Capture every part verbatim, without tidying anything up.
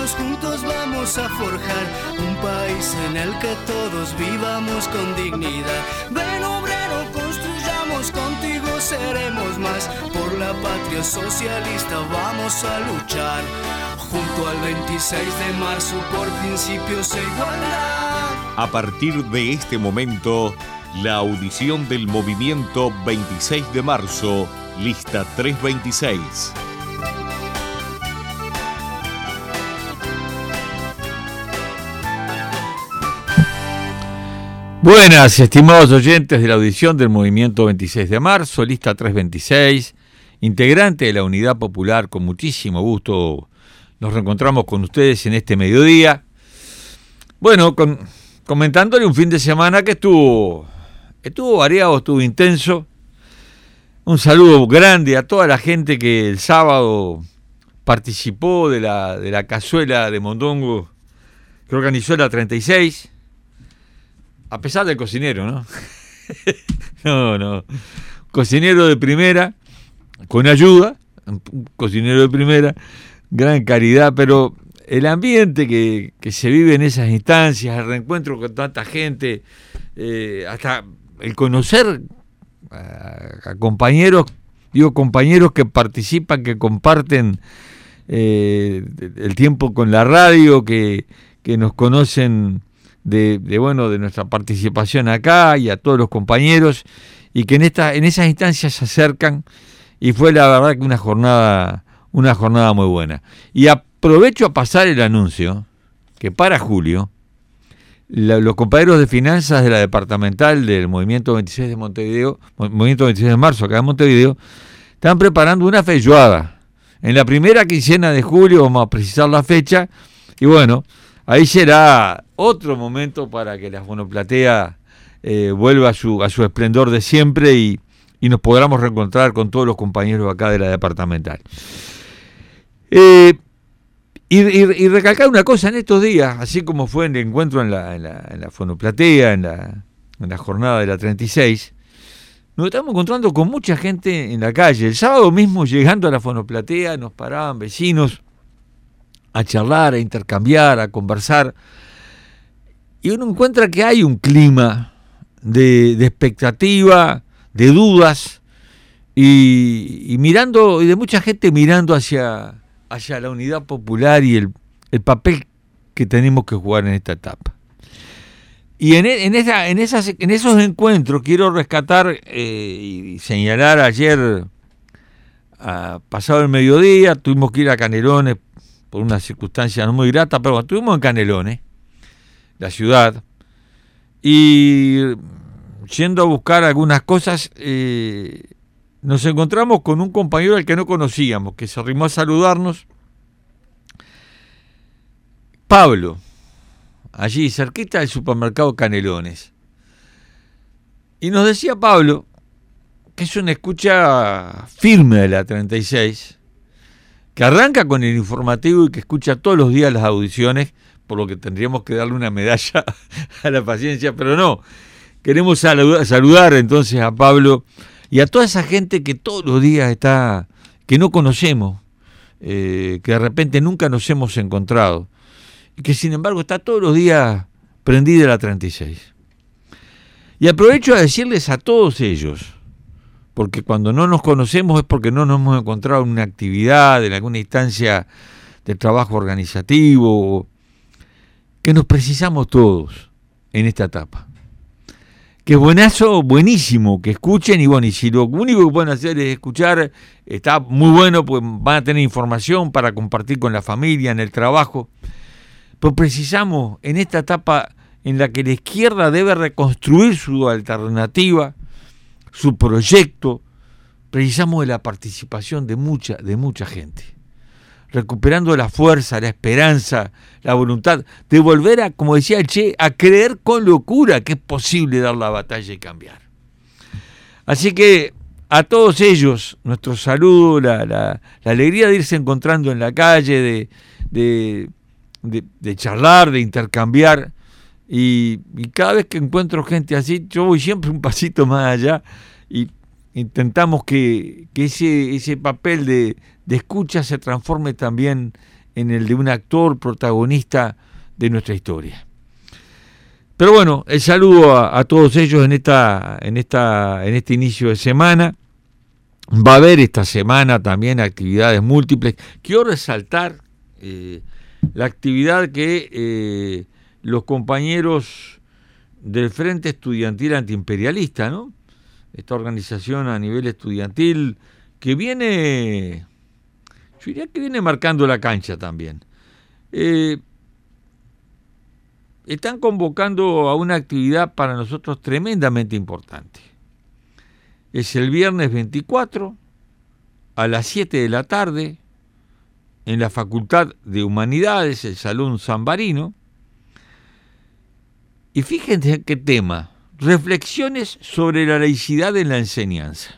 sueños juntos vamos a forjar un país en el que todos vivamos con dignidad. Ven obrero, construyamos, contigo seremos más. Por la patria socialista vamos a luchar. Junto al veintiséis de marzo por principios e igualdad. A partir de este momento, la audición del movimiento veintiséis de marzo, lista trescientos veintiséis. Buenas, estimados oyentes de la audición del movimiento veintiséis de marzo, lista trescientos veintiséis, integrante de la Unidad Popular, con muchísimo gusto nos reencontramos con ustedes en este mediodía. Bueno, con, comentándole un fin de semana que estuvo, estuvo variado, estuvo intenso. Un saludo grande a toda la gente que el sábado participó de la, de la cazuela de mondongo que organizó la treinta y seis. A pesar del cocinero, ¿no? no, no. Cocinero de primera, con ayuda, un cocinero de primera, gran calidad, pero el ambiente que, que se vive en esas instancias, el reencuentro con tanta gente, eh, hasta el conocer a, a compañeros, digo compañeros que participan, que comparten eh, el tiempo con la radio, que, que nos conocen De, de bueno de nuestra participación acá, y a todos los compañeros, y que en esta en esas instancias se acercan, y fue la verdad que una jornada una jornada muy buena. Y aprovecho a pasar el anuncio que para julio la, los compañeros de finanzas de la departamental del movimiento veintiséis de Montevideo, movimiento veintiséis de marzo acá en Montevideo, están preparando una feijoada en la primera quincena de julio. Vamos a precisar la fecha, y bueno, ahí será otro momento para que la fonoplatea eh, vuelva a su, a su esplendor de siempre, y, y nos podamos reencontrar con todos los compañeros acá de la departamental. Eh, y, y, y recalcar una cosa en estos días, así como fue en el encuentro en la, en la, en la fonoplatea, en la, en la jornada de la treinta y seis, nos estamos encontrando con mucha gente en la calle. El sábado mismo, llegando a la fonoplatea, nos paraban vecinos a charlar, a intercambiar, a conversar, y uno encuentra que hay un clima de, de expectativa, de dudas, y, y mirando, y de mucha gente mirando hacia, hacia la unidad popular y el, el papel que tenemos que jugar en esta etapa. Y en, en, esa, en, esas, en esos encuentros quiero rescatar eh, y señalar ayer, a, pasado el mediodía, tuvimos que ir a Canelones por una circunstancia no muy grata, pero bueno, estuvimos en Canelones, la ciudad, y yendo a buscar algunas cosas, eh, nos encontramos con un compañero al que no conocíamos, que se arrimó a saludarnos, Pablo, allí cerquita del supermercado Canelones. Y nos decía Pablo, que es una escucha firme de la treinta y seis, que arranca con el informativo y que escucha todos los días las audiciones, por lo que tendríamos que darle una medalla a la paciencia, pero no. Queremos saludar, saludar entonces a Pablo y a toda esa gente que todos los días está, que no conocemos, eh, que de repente nunca nos hemos encontrado, y que sin embargo está todos los días prendida la treinta y seis. Y aprovecho a decirles a todos ellos, porque cuando no nos conocemos es porque no nos hemos encontrado en una actividad, en alguna instancia de trabajo organizativo, que nos precisamos todos en esta etapa. Que es buenazo, buenísimo que escuchen, y bueno, y si lo único que pueden hacer es escuchar, está muy bueno, pues van a tener información para compartir con la familia, en el trabajo. Pero precisamos en esta etapa en la que la izquierda debe reconstruir su alternativa, su proyecto, precisamos de la participación de mucha, de mucha gente, recuperando la fuerza, la esperanza, la voluntad de volver a, como decía el Che, a creer con locura que es posible dar la batalla y cambiar. Así que a todos ellos, nuestro saludo, la, la, la alegría de irse encontrando en la calle, de, de, de, de charlar, de intercambiar, y, y cada vez que encuentro gente así, yo voy siempre un pasito más allá, y intentamos que, que ese, ese papel de, de escucha se transforme también en el de un actor protagonista de nuestra historia. Pero bueno, el saludo a, a todos ellos en esta, en esta, en este inicio de semana. Va a haber esta semana también actividades múltiples. Quiero resaltar eh, la actividad que eh, los compañeros del Frente Estudiantil Antiimperialista, ¿no? Esta organización a nivel estudiantil que viene, yo diría que viene marcando la cancha también. Eh, están convocando a una actividad para nosotros tremendamente importante. Es el viernes veinticuatro a las siete de la tarde en la Facultad de Humanidades, el Salón San Barino. Y fíjense qué tema, reflexiones sobre la laicidad en la enseñanza.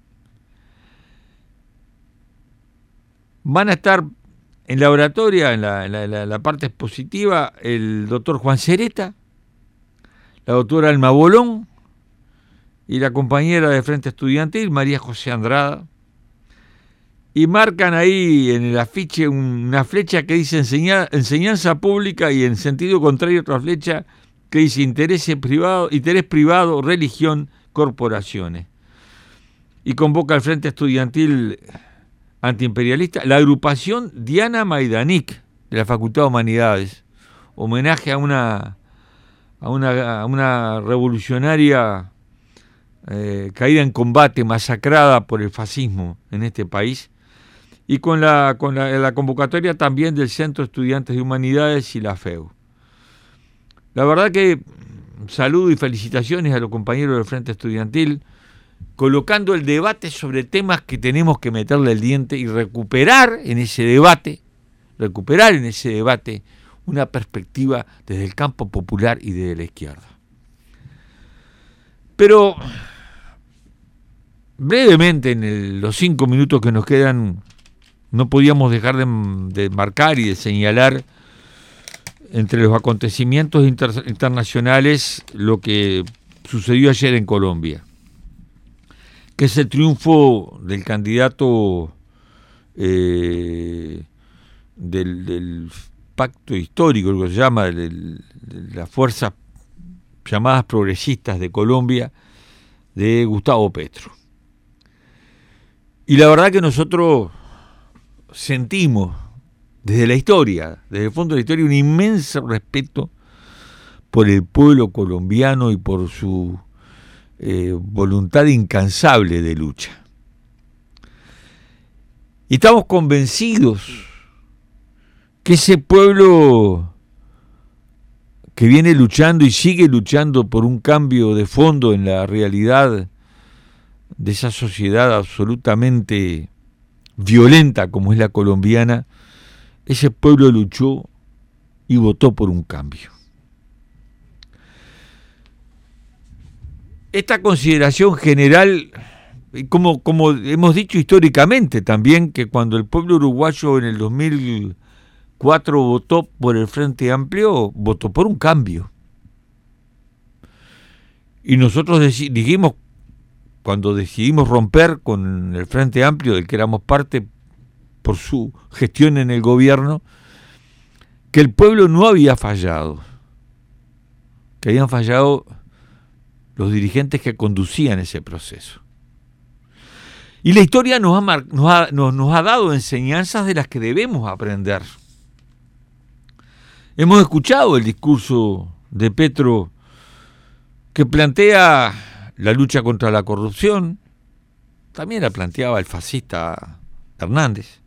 Van a estar en la oratoria, en la, en la, en la, la parte expositiva, el doctor Juan Cereta, la doctora Alma Bolón y la compañera de Frente Estudiantil, María José Andrada, y marcan ahí en el afiche una flecha que dice enseña, enseñanza pública y en sentido contrario otra flecha que dice interés privado, interés privado, religión, corporaciones. Y convoca al Frente Estudiantil Antiimperialista la agrupación Diana Maidanik de la Facultad de Humanidades, homenaje a una, a una, a una revolucionaria eh, caída en combate, masacrada por el fascismo en este país, y con la, con la, la convocatoria también del Centro de Estudiantes de Humanidades y la F E U. La verdad que saludo y felicitaciones a los compañeros del Frente Estudiantil, colocando el debate sobre temas que tenemos que meterle el diente y recuperar en ese debate, recuperar en ese debate una perspectiva desde el campo popular y desde la izquierda. Pero brevemente, en el, los cinco minutos que nos quedan, no podíamos dejar de, de marcar y de señalar entre los acontecimientos inter, internacionales lo que sucedió ayer en Colombia, que es el triunfo del candidato eh, del, del pacto histórico, lo que se llama, de, de las fuerzas llamadas progresistas de Colombia, de Gustavo Petro. Y la verdad que nosotros sentimos desde la historia, desde el fondo de la historia, un inmenso respeto por el pueblo colombiano y por su eh, voluntad incansable de lucha. Y estamos convencidos que ese pueblo que viene luchando y sigue luchando por un cambio de fondo en la realidad de esa sociedad absolutamente violenta como es la colombiana, ese pueblo luchó y votó por un cambio. Esta consideración general, como, como hemos dicho históricamente también, que cuando el pueblo uruguayo en el dos mil cuatro votó por el Frente Amplio, votó por un cambio. Y nosotros dec- dijimos, cuando decidimos romper con el Frente Amplio, del que éramos parte por su gestión en el gobierno, que el pueblo no había fallado, que habían fallado los dirigentes que conducían ese proceso. Y la historia nos ha, mar- nos ha, nos, nos ha dado enseñanzas de las que debemos aprender. Hemos escuchado el discurso de Petro que plantea la lucha contra la corrupción, también la planteaba el fascista Hernández.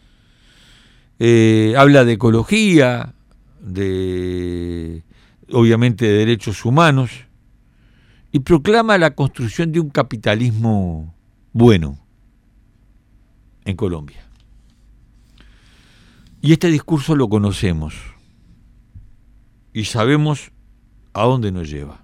Eh, habla de ecología, de obviamente de derechos humanos, y proclama la construcción de un capitalismo bueno en Colombia. Y este discurso lo conocemos y sabemos a dónde nos lleva.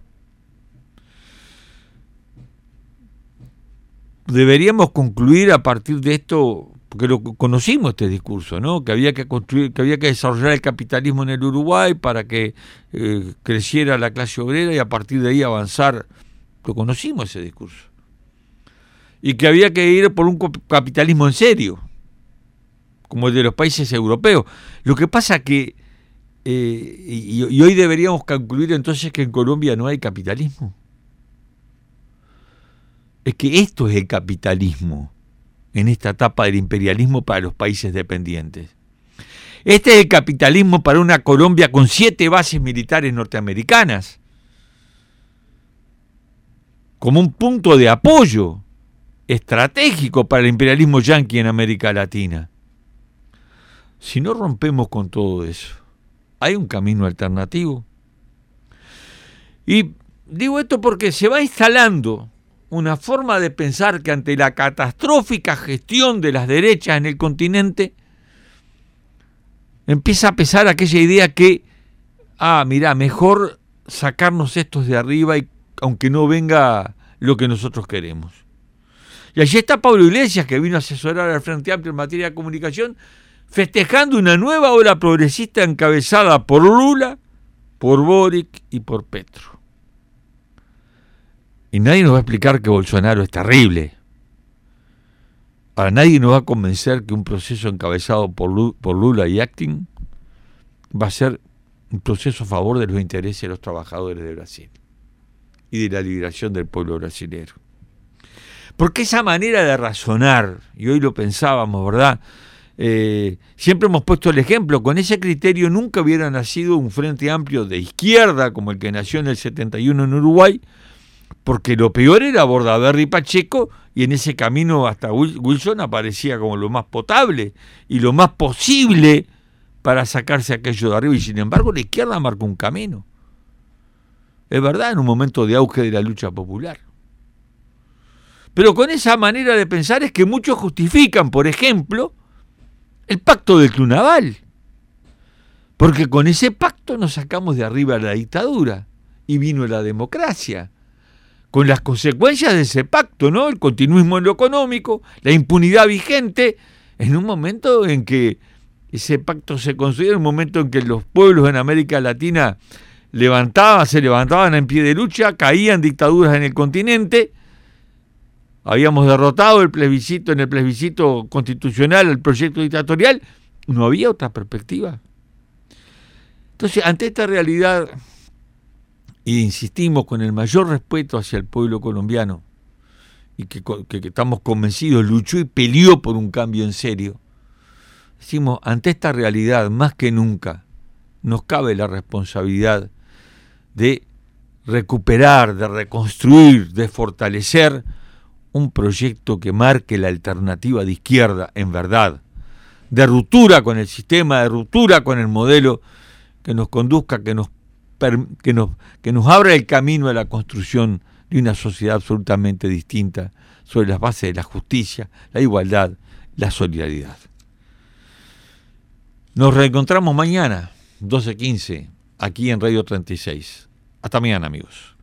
Deberíamos concluir a partir de esto, porque lo conocimos este discurso, ¿no? Que había que construir, que había que desarrollar el capitalismo en el Uruguay para que eh, creciera la clase obrera y a partir de ahí avanzar. Lo conocimos ese discurso. Y que había que ir por un capitalismo en serio, como el de los países europeos. Lo que pasa que, eh, y, y hoy deberíamos concluir entonces que en Colombia no hay capitalismo. Es que esto es el capitalismo en esta etapa del imperialismo para los países dependientes. Este es el capitalismo para una Colombia con siete bases militares norteamericanas, como un punto de apoyo estratégico para el imperialismo yanqui en América Latina. Si no rompemos con todo eso, ¿hay un camino alternativo? Y digo esto porque se va instalando una forma de pensar que ante la catastrófica gestión de las derechas en el continente, empieza a pesar aquella idea que, ah, mirá, mejor sacarnos estos de arriba y aunque no venga lo que nosotros queremos. Y allí está Pablo Iglesias, que vino a asesorar al Frente Amplio en materia de comunicación, festejando una nueva ola progresista encabezada por Lula, por Boric y por Petro. Y nadie nos va a explicar que Bolsonaro es terrible. Ahora, nadie nos va a convencer que un proceso encabezado por Lula y Acting va a ser un proceso a favor de los intereses de los trabajadores de Brasil y de la liberación del pueblo brasileño. Porque esa manera de razonar, y hoy lo pensábamos, ¿verdad? Eh, siempre hemos puesto el ejemplo, con ese criterio nunca hubiera nacido un Frente Amplio de izquierda como el que nació en el setenta y uno en Uruguay, porque lo peor era Bordaberry y Pacheco, y en ese camino hasta Wilson aparecía como lo más potable y lo más posible para sacarse aquello de arriba, y sin embargo la izquierda marcó un camino. Es verdad, en un momento de auge de la lucha popular. Pero con esa manera de pensar es que muchos justifican, por ejemplo, el pacto del Club Naval. Porque con ese pacto nos sacamos de arriba la dictadura y vino la democracia. Con las consecuencias de ese pacto, ¿no? El continuismo en lo económico, la impunidad vigente, en un momento en que ese pacto se construyó, en un momento en que los pueblos en América Latina levantaban, se levantaban en pie de lucha, caían dictaduras en el continente, habíamos derrotado el plebiscito, en el plebiscito constitucional, el proyecto dictatorial, no había otra perspectiva. Entonces, ante esta realidad, y insistimos con el mayor respeto hacia el pueblo colombiano, y que, que, que estamos convencidos, luchó y peleó por un cambio en serio, decimos, ante esta realidad, más que nunca, nos cabe la responsabilidad de recuperar, de reconstruir, de fortalecer un proyecto que marque la alternativa de izquierda, en verdad, de ruptura con el sistema, de ruptura con el modelo, que nos conduzca, que nos, que nos, que nos abra el camino a la construcción de una sociedad absolutamente distinta, sobre las bases de la justicia, la igualdad, la solidaridad. Nos reencontramos mañana, doce quince, aquí en Radio treinta y seis. Hasta mañana, amigos.